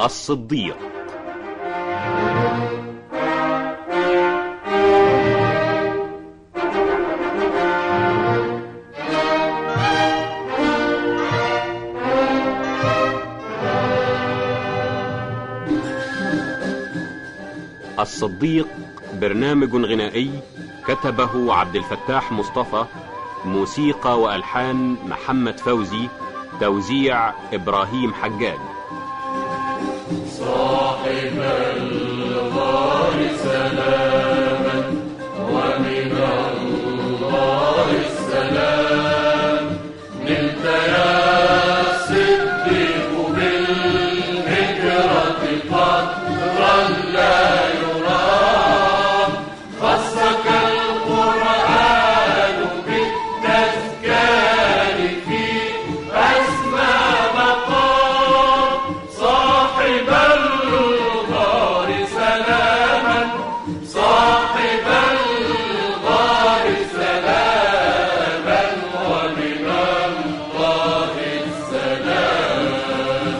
الصديق. الصديق برنامج غنائي كتبه عبد الفتاح مصطفى، موسيقى وألحان محمد فوزي، توزيع إبراهيم حجاج. صاحب الغار سلاما ومن الله السلام، نلت يا صديق بالهجرة قدرا لا يرام، خصك القرآن بالتذكار في أسمى مقام. صاحب الغار سلاما، صاحب الغار سلاما ومن الله السلام.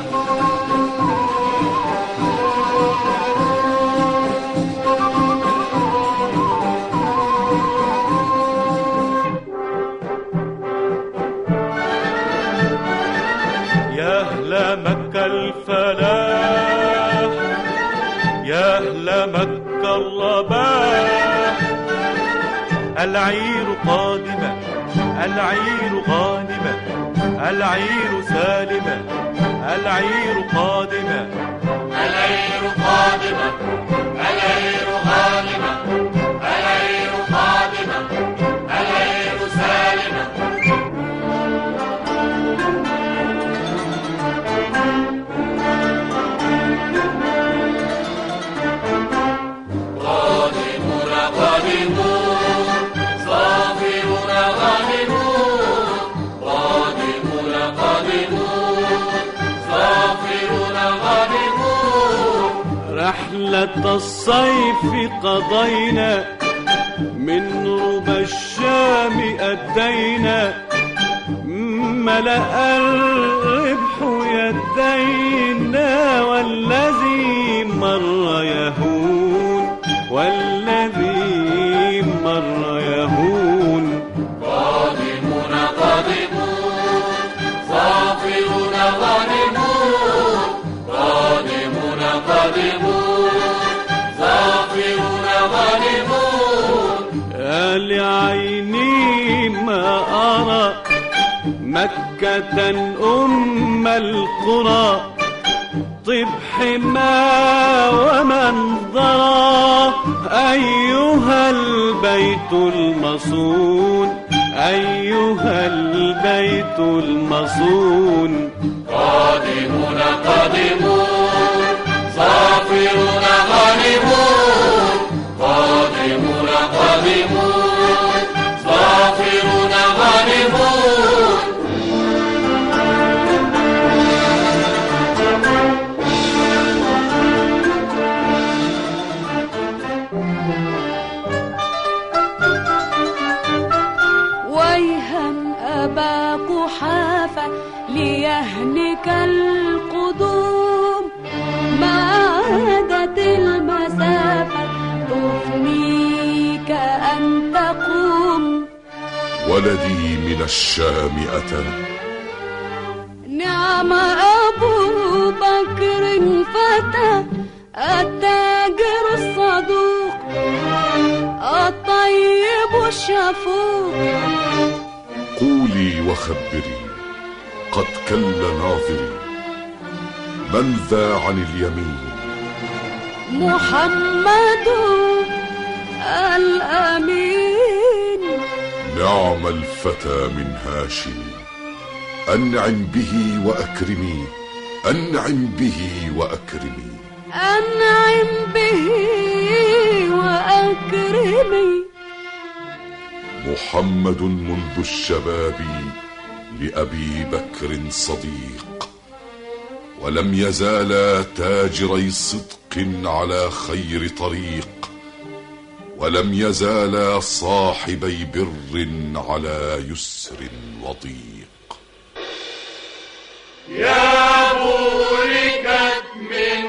يا أهل مكة الفلاح، يا أهل مكة الرباح، العير قادمة، العير غانمة، العير سالمة، العير قادمة، العير قادمة، العير غانمة، العير قادمة، العير سالمة. قادمون قادمون، صافرون غانمون، قادمون قادمون، صافرون غانمون. رحلة الصيف قضينا، من ربى الشام أدينا، ملأ الربح يدينا، والذي مر يهون، والذي مر يهون. قادمون قادمون، صافرون غانمون، قادمون قادمون، صافرون غانمون. يا لعيني ما أرى مكة أم القرى، طب حما ومنظرا، أيها البيت المصون، أيها البيت المصون. قادمون قادمون، صافرون غانمون، قادمون قادمون، صافرون غانمون. ويها أبا قحافة ليهنك القدوم، ما عادت المسافة تفنيك أن تقوم. ولدي من الشام أتى، نعم أبو بكر فتى، التاجر الصدوق، الطيب الشفوق. قولي وخبري قد كل ناظري، من ذا عن اليمين؟ محمد الأمين. نعم الفتى من هاشم، أنعم به وأكرمي، أنعم به وأكرمي، أنعم به وأكرمي. محمد منذ الشباب لأبي بكر صديق، ولم يزالا تاجري صدق على خير طريق، ولم يزالا صاحبي بر على يسر وضيق. يا بوركت من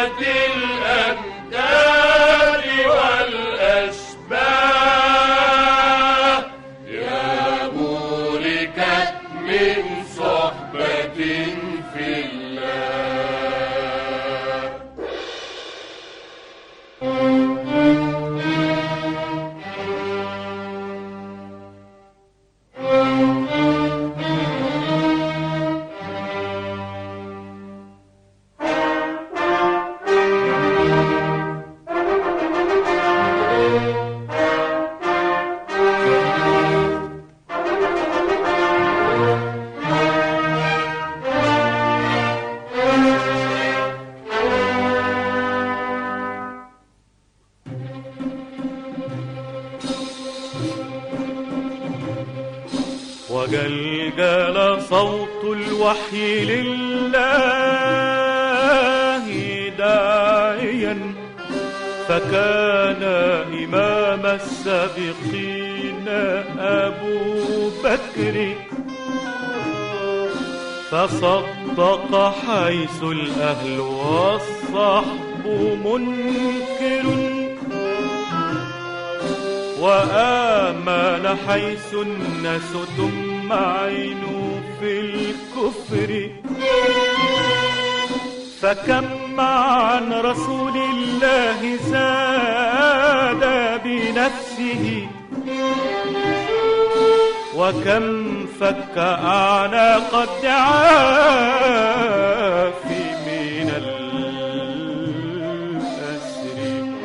الأمثال والأشباه يا بوركت من صحبة في الله. وجلجل صوت الوحي لله داعيا، فكان إمام السابقين أبو بكر، فصدق حيث الأهل والصحب منكر، وآمن حيث الناس تمعن في الكفر. فكم عن رسول الله زاد بنفسه، وكم فك أعناق الضعاف من الأسر.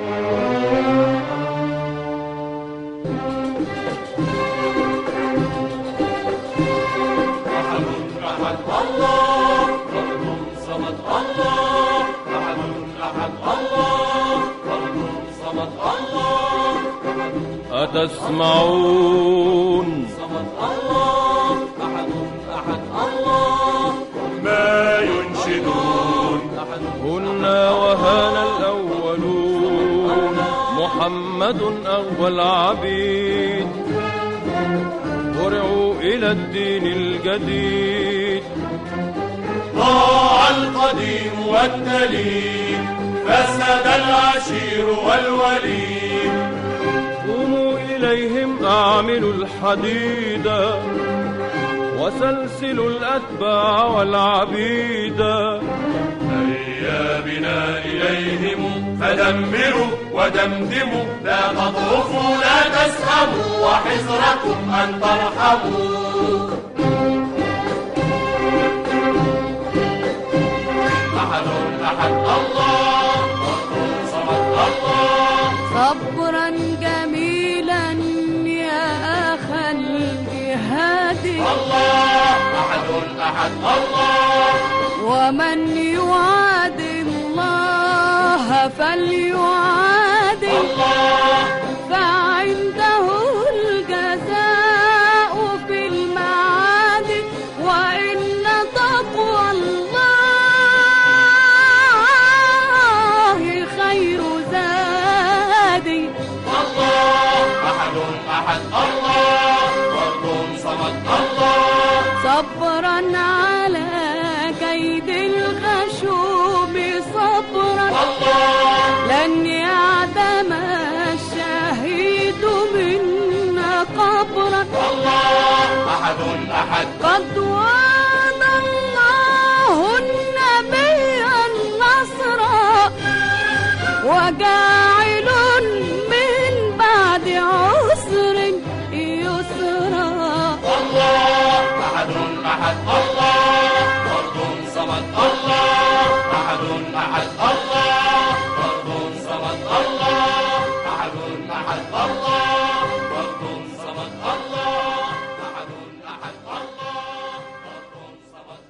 الله فرد صمد، الله أحد أحد، الله فرد صمد، الله أتسمعون صمد، الله أحد أحد، الله ما ينشدون. هنا وهانا الأولون، محمد أول عبيد، ورعوا إلى الدين الجديد. ضاع القديم والدليل، فسد العشير والوليد. قوموا إليهم أعملوا الحديد، وسلسلوا الأتباع والعبيد. هيا بنا إليهم فدمروا ودمدموا، لا تضعفوا لا تسهموا، وحذركم أن ترحموا. أحد أحد، الله فرد صمد، الله صبرا جميلا يا أخا الجهاد، الله أحد أحد، الله ومن يعاد الله فليعاد، الله فعنده الجزاء في المعاد، وإن تقوى الله خير زادي. الله أحد أحد، الله فرد صمد، الله صبرا على كيد الغشوم صبرا، الله لن يعدم الشهيد منا قبرا. الله أحد أحد، قد وعد الله النبي النصر، وجاعل من بعد عسر يسرا. الله أحد أحد، الله فرد صمد، الله أحد أحد، الله فرد صمد، الله أحد أحد، الله فرد صمد، الله أحد أحد، الله فرد صمد،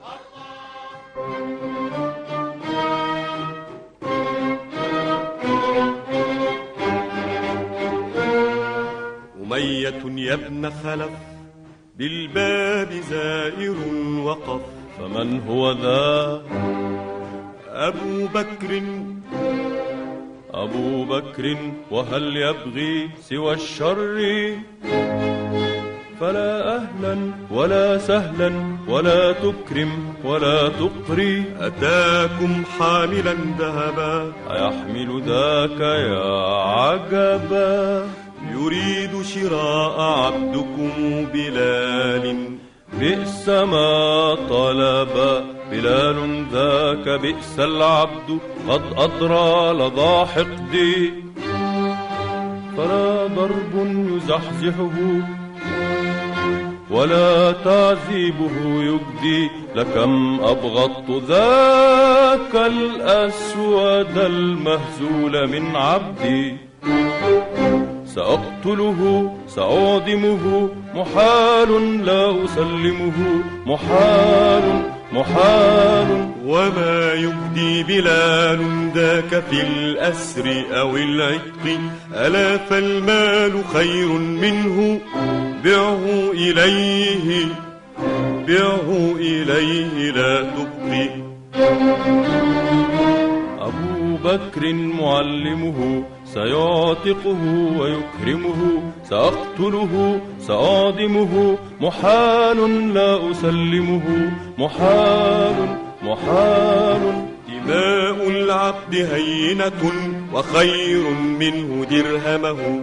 الله. أمية يا ابن خلف، بالباب زائر وقف، فمن هو ذا؟ أبو بكر، وهل يبغي سوى الشر؟ فلا أهلا ولا سهلا ولا تكرم ولا تقري. أتاكم حاملا ذهبا أيحمل ذاك يا عجبا. يريد شراء عبدكم بلال بئس ما طلب. بلال ذاك بئس العبد قد أضرى لظى حقدي. فلا ضرب يزحزحه ولا تعذيبه يجدي. لكم أبغضت ذاك الأسود المهزول من عبدي. سأقتله سأعدمه محال لا أسلمه. محال محال. وما يبدي بلال ذاك في الأسر أو العتق. ألا فالمال خير منه. بعه إليه بعه إليه لا تبقي. أبو بكر معلمه سيعتقه ويكرمه. سأقتله سأعدمه محال لا أسلمه. محال محال. دماء العبد هينة وخير منه درهمه.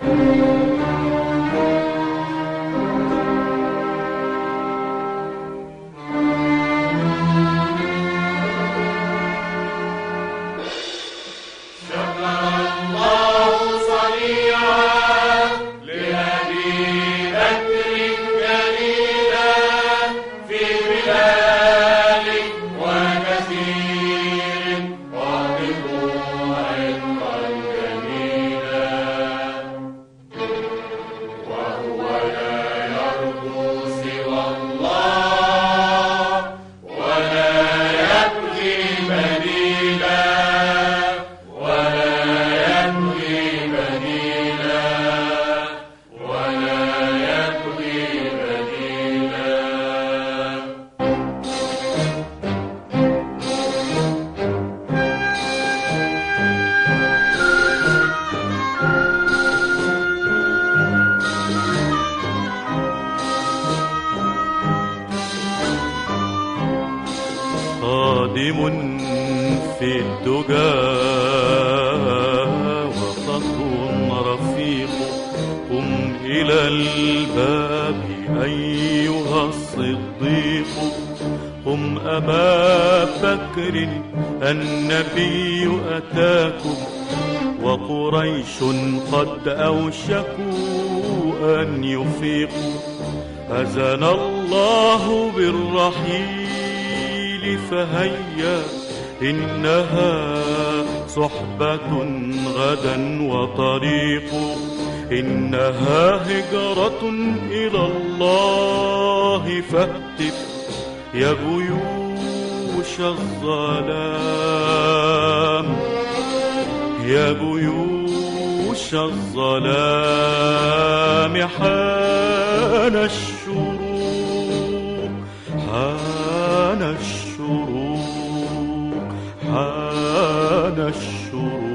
خادم في الدجى وصف رفيق. قم إلى الباب أيها الصديق. قم أبا بكر النبي أتاكم. وقريش قد أوشكوا أن يفيقوا. أذن الله بالرحيل فهيا. إنها صحبة غدا وطريق. إنها هجرة إلى الله فاهتف يا جيوش الظلام. يا جيوش الظلام حان الشروق. حان الشروق. حان الشروق.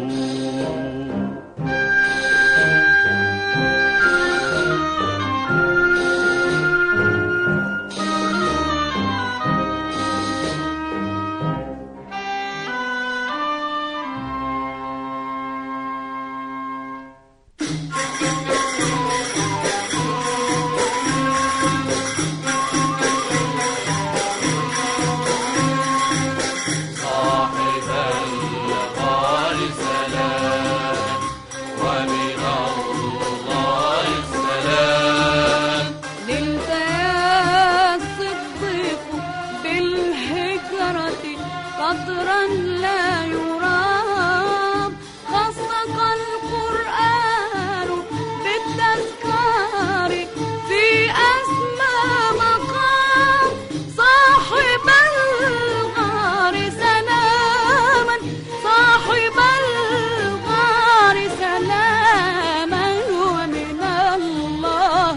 قدرا لا يرام. خصك القرآن بالتذكار في أسمى مقام. صاحب الغار سلاما. صاحب الغار سلاما. ومن الله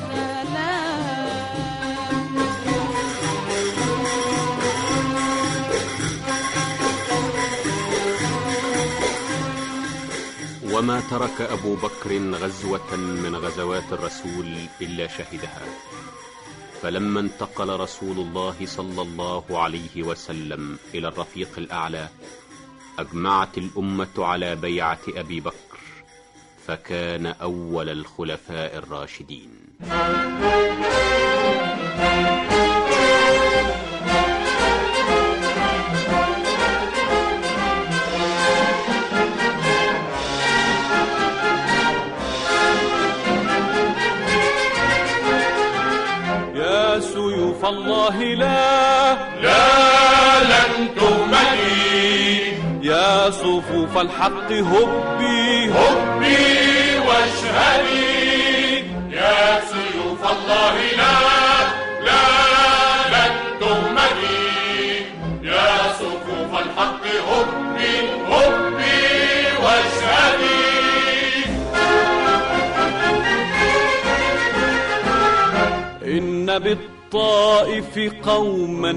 وما ترك أبو بكر غزوة من غزوات الرسول إلا شهدها. فلما انتقل رسول الله صلى الله عليه وسلم إلى الرفيق الأعلى أجمعت الأمة على بيعة أبي بكر، فكان أول الخلفاء الراشدين. يا سيوف الله لا لن تهمدي، يا صفوف الحق هبي واشهدي، يا سيوف الله لا لن تهمدي، يا صفوف الحق هبي واشهدي. إن بالطائف قوما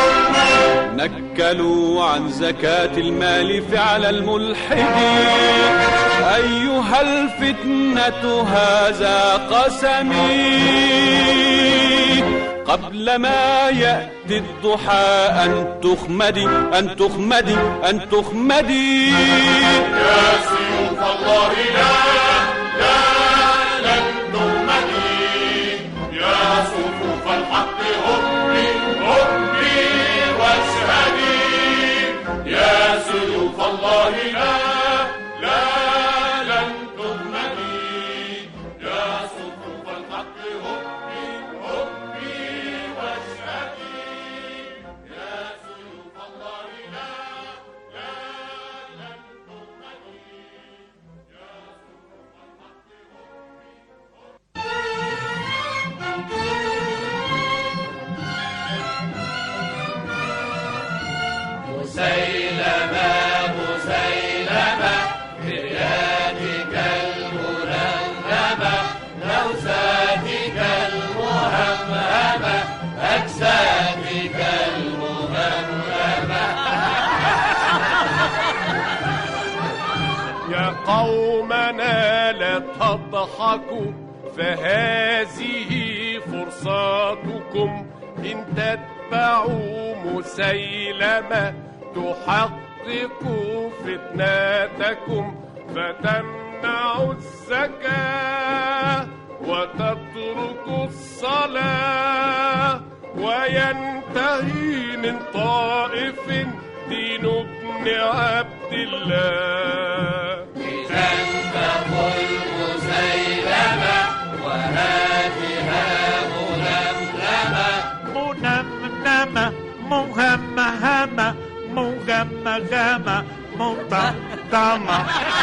نكلوا عن زكاة المال فعل الملحدين، أيها الفتنة هذا قسمي، قبل ما يأتي الضحى أن تخمدي أن تخمدي أن تخمدي. يا سيوف الله لا لن تهمدي، يا صفوف الحق هبي واشهدي، يا سيوف الله لا لن تهمدي، يا صفوف الحق هبي واشهدي، يا سيوف الله لا لن تهمدي، يا صفوف الحق مسيلمة بريادك الململمة، لوساتك المهمهمة، أجسادك المهمهمة. يا قومنا لا تضحكوا، فهذه فرصتكم، إن تتبعوا مسيلمة تحقق فتنتكم، فتمنعوا الزكاة وتتركوا الصلاة، وينتهي من طائف دين ابن عبد الله. إذا تقل مسيلمة وهاتها ململمة، مهمهمة مغمغمة مطمطمة.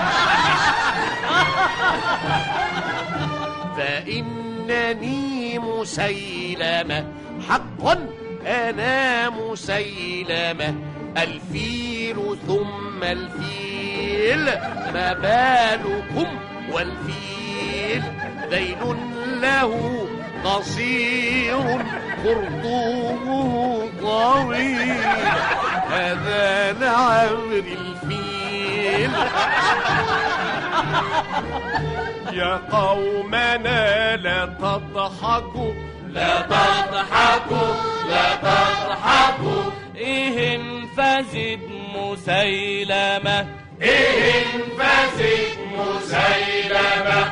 فإنني مسيلمة، حقا أنا مسيلمة، الفيل ثم الفيل، ما بالكم والفيل ذيل له قصير خرطومه طويل، هذا لعمر الفيل. يا قومنا لا تضحكوا لا تضحكوا لا تضحكوا، إهن فزد مسيلمة، إهن فزد مسيلمة.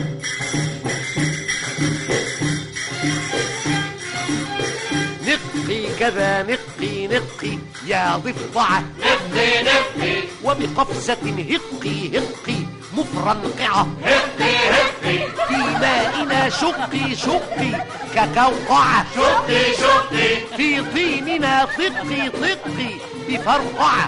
نقي كذا نقي يا ضفدعة، نقي وبقفزة هقي مفرنقعة، هقي في مائنا شقي ككوقعة، شقي في طيننا طقي بفرقعة،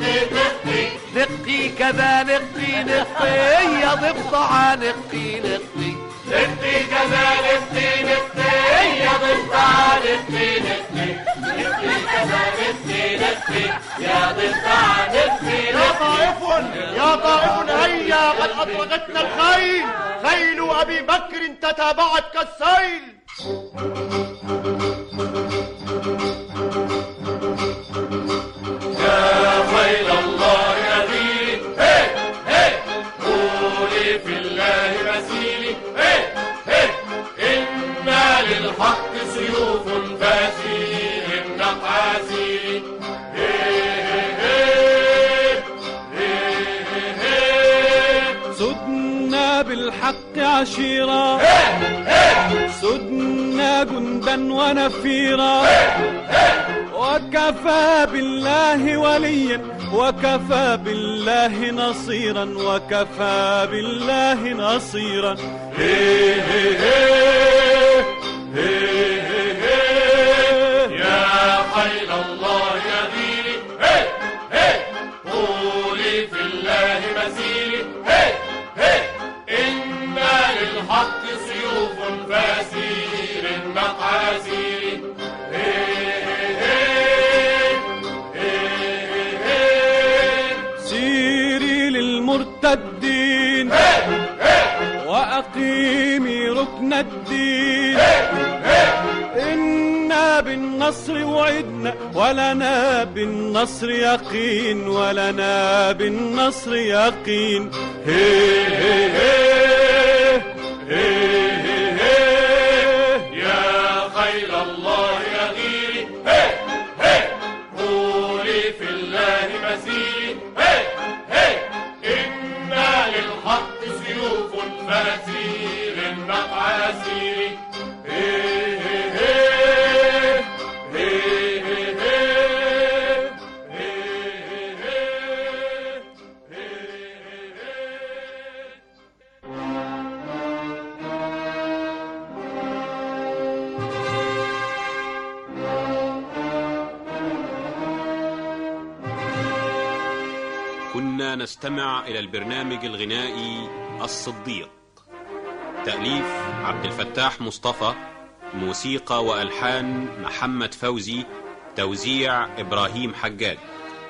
نقي كذا نقي يا ضفدعة، نقي كذا نقي يا ضفدعة، نقي كذا نقي يا ضفدعة، نقي. يا طائف هيا، قد أطلقتنا الخيل، خيل أبي بكر تتابعت كالسيل. يا خيل الله نبيلي، قولي في الله مثيلي، إنا للحق سيوف وعشيرا سدنا جندا ونفيرا وكفى بالله وليا وكفى بالله نصيرا وكفى بالله نصيرا. يا خيل الله يغيري قولي في الله مسيري إنا للحق سيوف فاسير المقاسير. سيري للمرتدين وأقيمي ركن الدين إنا بالنصر وعدنا ولنا بالنصر يقين ولنا بالنصر يقين. يا خيل الله يغيري قولي في الله مسيري إنا للحق سيوف فاسير المقاسير. كنا نستمع إلى البرنامج الغنائي الصديق، تأليف عبد الفتاح مصطفى، موسيقى وألحان محمد فوزي، توزيع إبراهيم حجاج.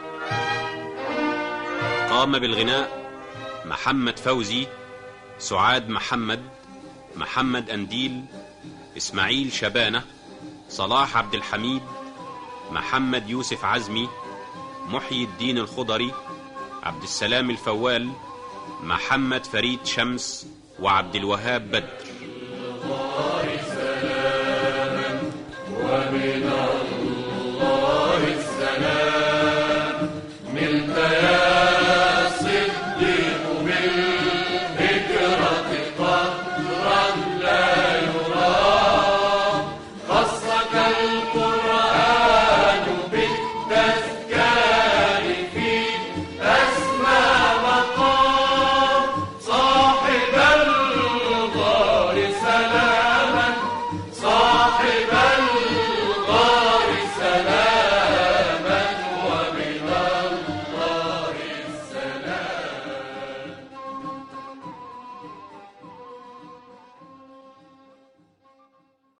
قام بالغناء محمد فوزي، سعاد محمد، محمد أنديل، إسماعيل شبانة، صلاح عبد الحميد، محمد يوسف عزمي، محيي الدين الخضري، عبد السلام الفوال، محمد فريد شمس، وعبد الوهاب بدر.